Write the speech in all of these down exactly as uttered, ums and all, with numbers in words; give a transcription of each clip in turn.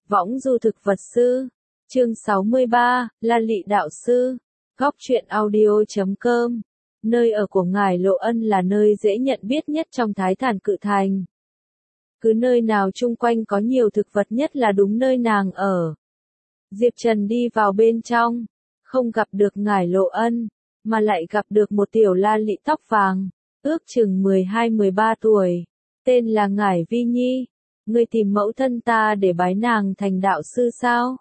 Võng du thực vật sư. Chương sáu mươi ba, La Lị đạo sư. Góc truyện audio chấm com. Nơi ở của ngài Lộ Ân là nơi dễ nhận biết nhất trong Thái Thản Cự Thành. Cứ nơi nào chung quanh có nhiều thực vật nhất là đúng nơi nàng ở. Diệp Trần đi vào bên trong, không gặp được ngài Lộ Ân, mà lại gặp được một tiểu La Lị tóc vàng, ước chừng mười hai mười ba tuổi, tên là ngài Vi Nhi. Ngươi tìm mẫu thân ta để bái nàng thành đạo sư sao?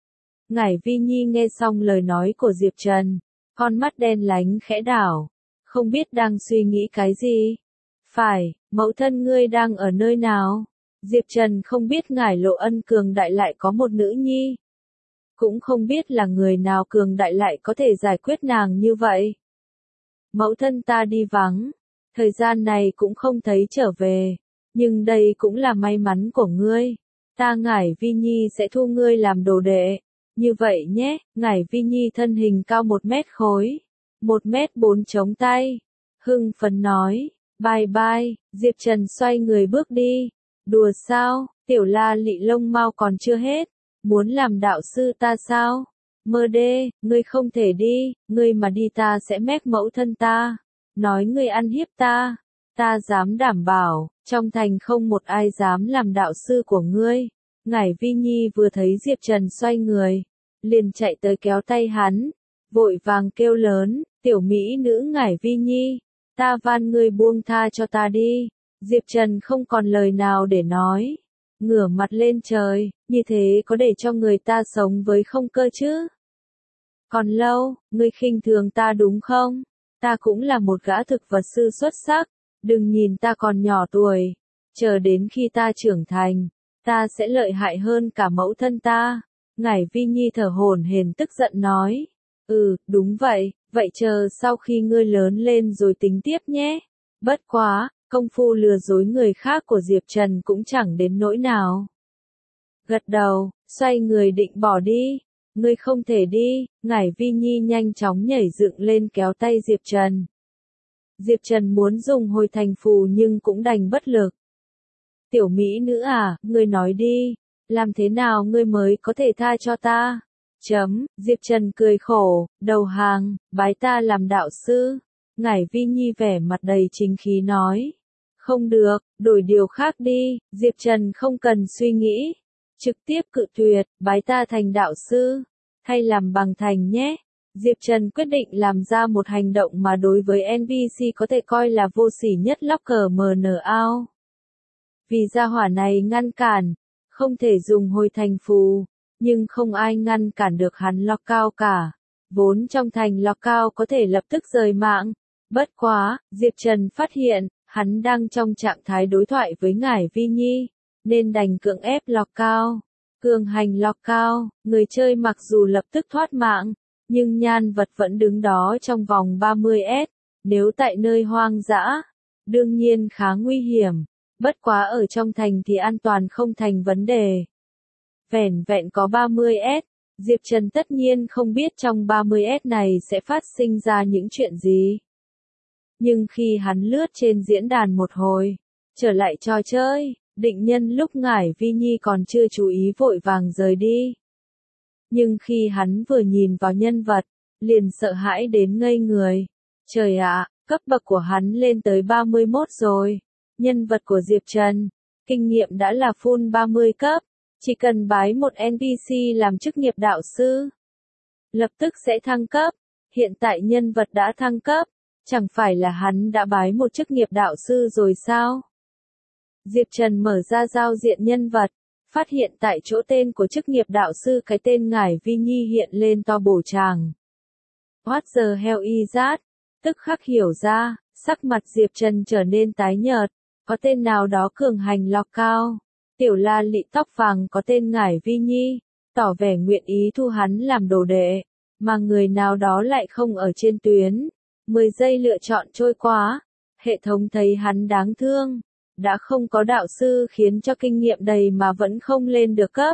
Ngải Vi Nhi nghe xong lời nói của Diệp Trần, con mắt đen lánh khẽ đảo, không biết đang suy nghĩ cái gì. Phải, mẫu thân ngươi đang ở nơi nào? Diệp Trần không biết ngải Lộ Ân cường đại lại có một nữ nhi. Cũng không biết là người nào cường đại lại có thể giải quyết nàng như vậy. Mẫu thân ta đi vắng, thời gian này cũng không thấy trở về. Nhưng đây cũng là may mắn của ngươi. Ta ngải Vi Nhi sẽ thu ngươi làm đồ đệ. Như vậy nhé, ngải Vi Nhi thân hình cao một mét khối. Một mét bốn chống tay. Hưng phấn nói, bye bye, Diệp Trần xoay người bước đi. Đùa sao, tiểu La Lị lông mau còn chưa hết. Muốn làm đạo sư ta sao? Mơ đê, ngươi không thể đi, ngươi mà đi ta sẽ mép mẫu thân ta. Nói ngươi ăn hiếp ta. Ta dám đảm bảo, trong thành không một ai dám làm đạo sư của ngươi. Ngải Vi Nhi vừa thấy Diệp Trần xoay người, liền chạy tới kéo tay hắn, vội vàng kêu lớn, tiểu mỹ nữ Ngải Vi Nhi, ta van ngươi buông tha cho ta đi. Diệp Trần không còn lời nào để nói, ngửa mặt lên trời, như thế có để cho người ta sống với không cơ chứ? Còn lâu, ngươi khinh thường ta đúng không? Ta cũng là một gã thực vật sư xuất sắc. Đừng nhìn ta còn nhỏ tuổi, chờ đến khi ta trưởng thành, ta sẽ lợi hại hơn cả mẫu thân ta. Ngải Vi Nhi thở hổn hển tức giận nói, ừ, đúng vậy, vậy chờ sau khi ngươi lớn lên rồi tính tiếp nhé. Bất quá, công phu lừa dối người khác của Diệp Trần cũng chẳng đến nỗi nào. Gật đầu, xoay người định bỏ đi. Ngươi không thể đi, Ngải Vi Nhi nhanh chóng nhảy dựng lên kéo tay Diệp Trần. Diệp Trần muốn dùng hồi thành phù nhưng cũng đành bất lực. Tiểu mỹ nữ à, ngươi nói đi, làm thế nào ngươi mới có thể tha cho ta? Chấm, Diệp Trần cười khổ, đầu hàng, bái ta làm đạo sư. Ngải Vi Nhi vẻ mặt đầy chính khí nói. Không được, đổi điều khác đi, Diệp Trần không cần suy nghĩ. Trực tiếp cự tuyệt, bái ta thành đạo sư, hay làm bằng thành nhé. Diệp Trần quyết định làm ra một hành động mà đối với en pê xê có thể coi là vô sỉ nhất Locker em en ao. Vì gia hỏa này ngăn cản, không thể dùng hồi thành phù, nhưng không ai ngăn cản được hắn Lockout cả. Vốn trong thành Lockout có thể lập tức rời mạng. Bất quá, Diệp Trần phát hiện, hắn đang trong trạng thái đối thoại với ngải Vi Nhi, nên đành cưỡng ép Lockout. Cường hành Lockout, người chơi mặc dù lập tức thoát mạng, nhưng nhan vật vẫn đứng đó trong vòng ba mươi mét, nếu tại nơi hoang dã, đương nhiên khá nguy hiểm, bất quá ở trong thành thì an toàn không thành vấn đề. Vẻn vẹn có ba mươi mét, Diệp Trần tất nhiên không biết trong ba mươi mét này sẽ phát sinh ra những chuyện gì. Nhưng khi hắn lướt trên diễn đàn một hồi, trở lại trò chơi, định nhân lúc ngải Vi Nhi còn chưa chú ý vội vàng rời đi. Nhưng khi hắn vừa nhìn vào nhân vật, liền sợ hãi đến ngây người. Trời ạ, cấp bậc của hắn lên tới ba mươi mốt rồi. Nhân vật của Diệp Trần, kinh nghiệm đã là full ba mươi cấp, chỉ cần bái một en pê xê làm chức nghiệp đạo sư, lập tức sẽ thăng cấp. Hiện tại nhân vật đã thăng cấp, chẳng phải là hắn đã bái một chức nghiệp đạo sư rồi sao? Diệp Trần mở ra giao diện nhân vật, phát hiện tại chỗ tên của chức nghiệp đạo sư cái tên ngải Vi Nhi hiện lên to bổ tràng. What the hell is that? Tức khắc hiểu ra, sắc mặt Diệp Trần trở nên tái nhợt, có tên nào đó cường hành Lockout. Tiểu La Lị tóc vàng có tên ngải Vi Nhi, tỏ vẻ nguyện ý thu hắn làm đồ đệ, mà người nào đó lại không ở trên tuyến. mười giây lựa chọn trôi qua, hệ thống thấy hắn đáng thương. Đã không có đạo sư khiến cho kinh nghiệm đầy mà vẫn không lên được cấp.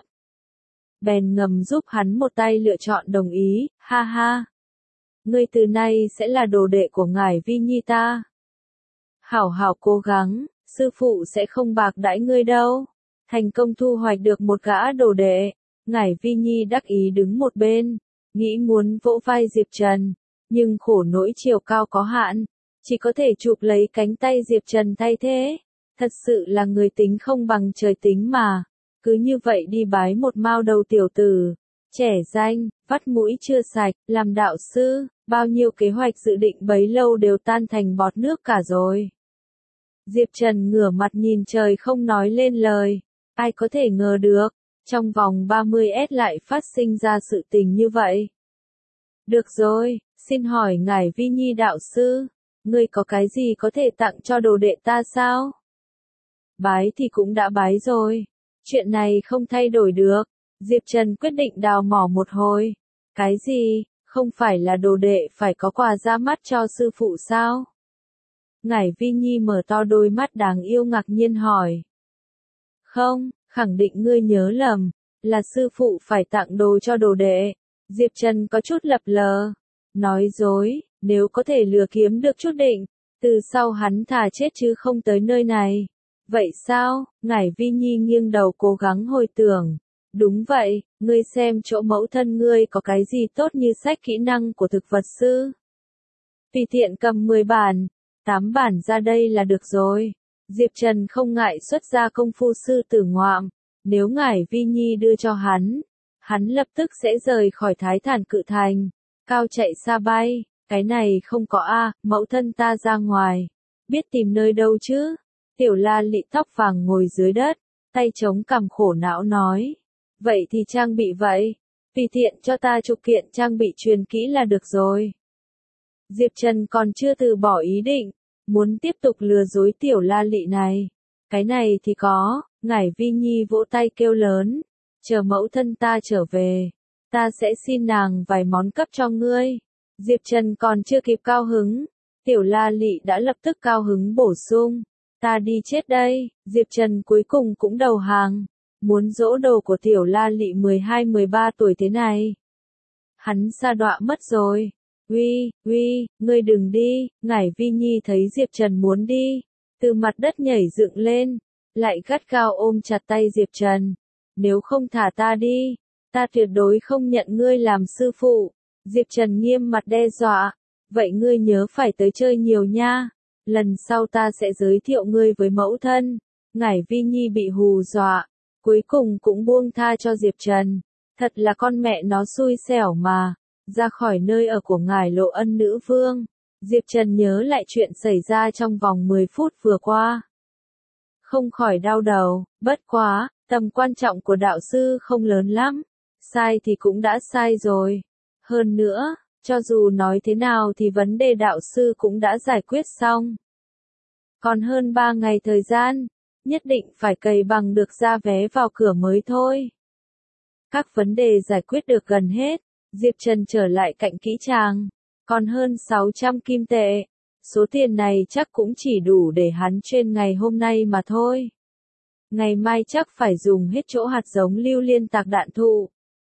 Bèn ngầm giúp hắn một tay lựa chọn đồng ý, ha ha. Ngươi từ nay sẽ là đồ đệ của ngải Vi Nhi ta. Hảo hảo cố gắng, sư phụ sẽ không bạc đãi ngươi đâu. thành công thu hoạch được một gã đồ đệ. Ngải Vi Nhi đắc ý đứng một bên, nghĩ muốn vỗ vai Diệp Trần, nhưng khổ nỗi chiều cao có hạn, chỉ có thể chụp lấy cánh tay Diệp Trần thay thế. Thật sự là người tính không bằng trời tính mà. Cứ như vậy đi bái một mao đầu tiểu tử, trẻ danh, vắt mũi chưa sạch, làm đạo sư, bao nhiêu kế hoạch dự định bấy lâu đều tan thành bọt nước cả rồi. Diệp Trần ngửa mặt nhìn trời không nói lên lời, ai có thể ngờ được, trong vòng ba mươi S lại phát sinh ra sự tình như vậy. Được rồi, xin hỏi Ngải Vi Nhi đạo sư, ngươi có cái gì có thể tặng cho đồ đệ ta sao? Bái thì cũng đã bái rồi, chuyện này không thay đổi được. Diệp Trần quyết định đào mỏ một hồi. Cái gì, không phải là đồ đệ phải có quà ra mắt cho sư phụ sao? Ngải Vi Nhi mở to đôi mắt đáng yêu ngạc nhiên hỏi. Không, khẳng định ngươi nhớ lầm, là sư phụ phải tặng đồ cho đồ đệ. Diệp Trần có chút lập lờ, nói dối, nếu có thể lừa kiếm được chút định, từ sau hắn thà chết chứ không tới nơi này. Vậy sao? Ngải Vi Nhi nghiêng đầu cố gắng hồi tưởng. Đúng vậy, ngươi xem chỗ mẫu thân ngươi có cái gì tốt như sách kỹ năng của thực vật sư. Tùy tiện cầm mười bản, tám bản ra đây là được rồi. Diệp Trần không ngại xuất ra công phu sư tử ngoạm. Nếu Ngải Vi Nhi đưa cho hắn, hắn lập tức sẽ rời khỏi Thái Thản Cự Thành, cao chạy xa bay. Cái này không có a, mẫu thân ta ra ngoài, biết tìm nơi đâu chứ? Tiểu La Lị tóc vàng ngồi dưới đất, tay chống cằm khổ não nói. Vậy thì trang bị vậy, tùy tiện cho ta chục kiện trang bị truyền kỹ là được rồi. Diệp Trần còn chưa từ bỏ ý định, muốn tiếp tục lừa dối Tiểu La Lị này. Cái này thì có, Ngải Vi Nhi vỗ tay kêu lớn, chờ mẫu thân ta trở về, ta sẽ xin nàng vài món cấp cho ngươi. Diệp Trần còn chưa kịp cao hứng, Tiểu La Lị đã lập tức cao hứng bổ sung. Ta đi chết đây, Diệp Trần cuối cùng cũng đầu hàng, muốn dỗ đồ của Tiểu La Lị mười hai mười ba tuổi thế này. Hắn sa đọa mất rồi. Uy, uy, ngươi đừng đi. Ngải Vi Nhi thấy Diệp Trần muốn đi, từ mặt đất nhảy dựng lên, lại gắt gao ôm chặt tay Diệp Trần. Nếu không thả ta đi, ta tuyệt đối không nhận ngươi làm sư phụ. Diệp Trần nghiêm mặt đe dọa. Vậy ngươi nhớ phải tới chơi nhiều nha. Lần sau ta sẽ giới thiệu ngươi với mẫu thân. Ngải Vi Nhi bị hù dọa, cuối cùng cũng buông tha cho Diệp Trần. Thật là con mẹ nó xui xẻo mà. Ra khỏi nơi ở của Ngải Lộ Ân nữ vương, Diệp Trần nhớ lại chuyện xảy ra trong vòng mười phút vừa qua. Không khỏi đau đầu, bất quá, tầm quan trọng của đạo sư không lớn lắm. Sai thì cũng đã sai rồi. Hơn nữa, cho dù nói thế nào thì vấn đề đạo sư cũng đã giải quyết xong. Còn hơn ba ngày thời gian, nhất định phải cày bằng được ra vé vào cửa mới thôi. Các vấn đề giải quyết được gần hết, Diệp Trần trở lại cạnh kỹ tràng, còn hơn sáu trăm kim tệ. Số tiền này chắc cũng chỉ đủ để hắn chuyên ngày hôm nay mà thôi. Ngày mai chắc phải dùng hết chỗ hạt giống lưu liên tạc đạn thụ.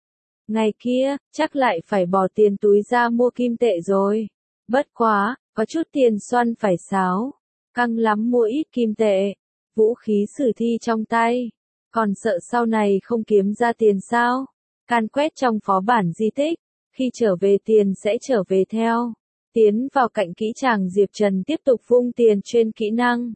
Ngày kia, chắc lại phải bỏ tiền túi ra mua kim tệ rồi. Bất quá, có chút tiền xoăn phải sáo. Căng lắm mua ít kim tệ. Vũ khí sử thi trong tay. Còn sợ sau này không kiếm ra tiền sao? Can quét trong phó bản di tích. Khi trở về tiền sẽ trở về theo. Tiến vào cạnh kỹ tràng Diệp Trần tiếp tục vung tiền trên kỹ năng.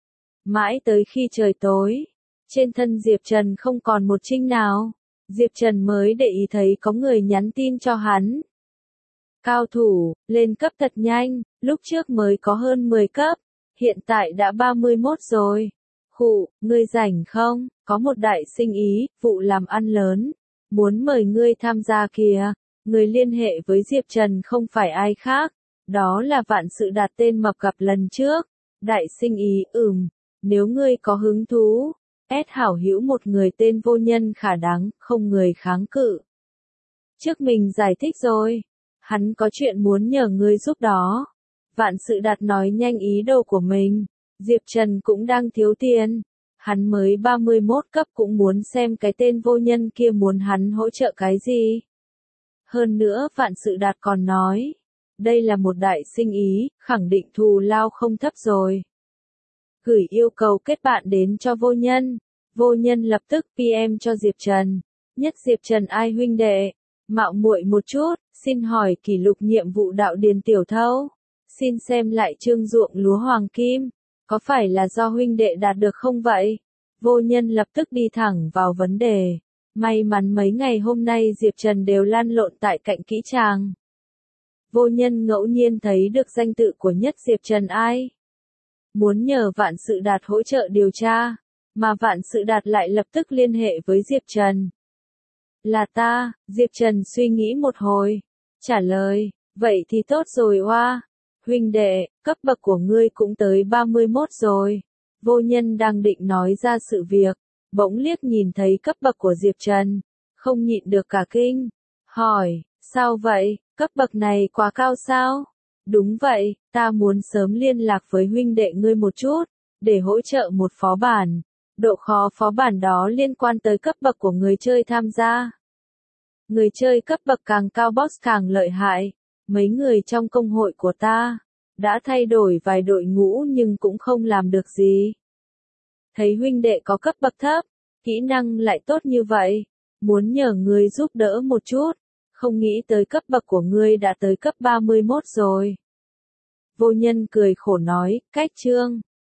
Mãi tới khi trời tối, trên thân Diệp Trần không còn một trinh nào. Diệp Trần mới để ý thấy có người nhắn tin cho hắn. Cao thủ, lên cấp thật nhanh, lúc trước mới có hơn mười cấp, hiện tại đã ba mươi mốt rồi. Khụ, ngươi rảnh không? Có một đại sinh ý, vụ làm ăn lớn, muốn mời ngươi tham gia kìa. Người liên hệ với Diệp Trần không phải ai khác, đó là Vạn Sự Đạt tên mập gặp lần trước. Đại sinh ý, ừm, nếu ngươi có hứng thú, ét hảo hữu một người tên vô nhân khả đáng, không người kháng cự. Trước mình giải thích rồi, hắn có chuyện muốn nhờ ngươi giúp đó. Vạn Sự Đạt nói nhanh ý đồ của mình, Diệp Trần cũng đang thiếu tiền. Hắn mới ba mươi mốt cấp cũng muốn xem cái tên vô nhân kia muốn hắn hỗ trợ cái gì. Hơn nữa Vạn Sự Đạt còn nói, đây là một đại sinh ý, khẳng định thù lao không thấp rồi. Gửi yêu cầu kết bạn đến cho vô nhân. Vô Nhân lập tức pê em cho Diệp Trần. Nhất Diệp Trần ai huynh đệ? Mạo muội một chút, xin hỏi kỷ lục nhiệm vụ đạo điền tiểu thâu. Xin xem lại chương ruộng lúa hoàng kim. Có phải là do huynh đệ đạt được không vậy? Vô Nhân lập tức đi thẳng vào vấn đề. May mắn mấy ngày hôm nay Diệp Trần đều lăn lộn tại cạnh kỹ tràng. Vô Nhân ngẫu nhiên thấy được danh tự của Nhất Diệp Trần ai. Muốn nhờ Vạn Sự Đạt hỗ trợ điều tra, mà Vạn Sự Đạt lại lập tức liên hệ với Diệp Trần. Là ta, Diệp Trần suy nghĩ một hồi, trả lời, vậy thì tốt rồi oa. Huynh đệ, cấp bậc của ngươi cũng tới ba mươi mốt rồi. Vô Nhân đang định nói ra sự việc, bỗng liếc nhìn thấy cấp bậc của Diệp Trần, không nhịn được cả kinh, hỏi, sao vậy, cấp bậc này quá cao sao? Đúng vậy, ta muốn sớm liên lạc với huynh đệ ngươi một chút, để hỗ trợ một phó bản. Độ khó phó bản đó liên quan tới cấp bậc của người chơi tham gia. Người chơi cấp bậc càng cao boss càng lợi hại. Mấy người trong công hội của ta đã thay đổi vài đội ngũ nhưng cũng không làm được gì. Thấy huynh đệ có cấp bậc thấp, kỹ năng lại tốt như vậy, muốn nhờ ngươi giúp đỡ một chút, không nghĩ tới cấp bậc của ngươi đã tới cấp ba mươi mốt rồi. Vô Nhân cười khổ nói, cách chương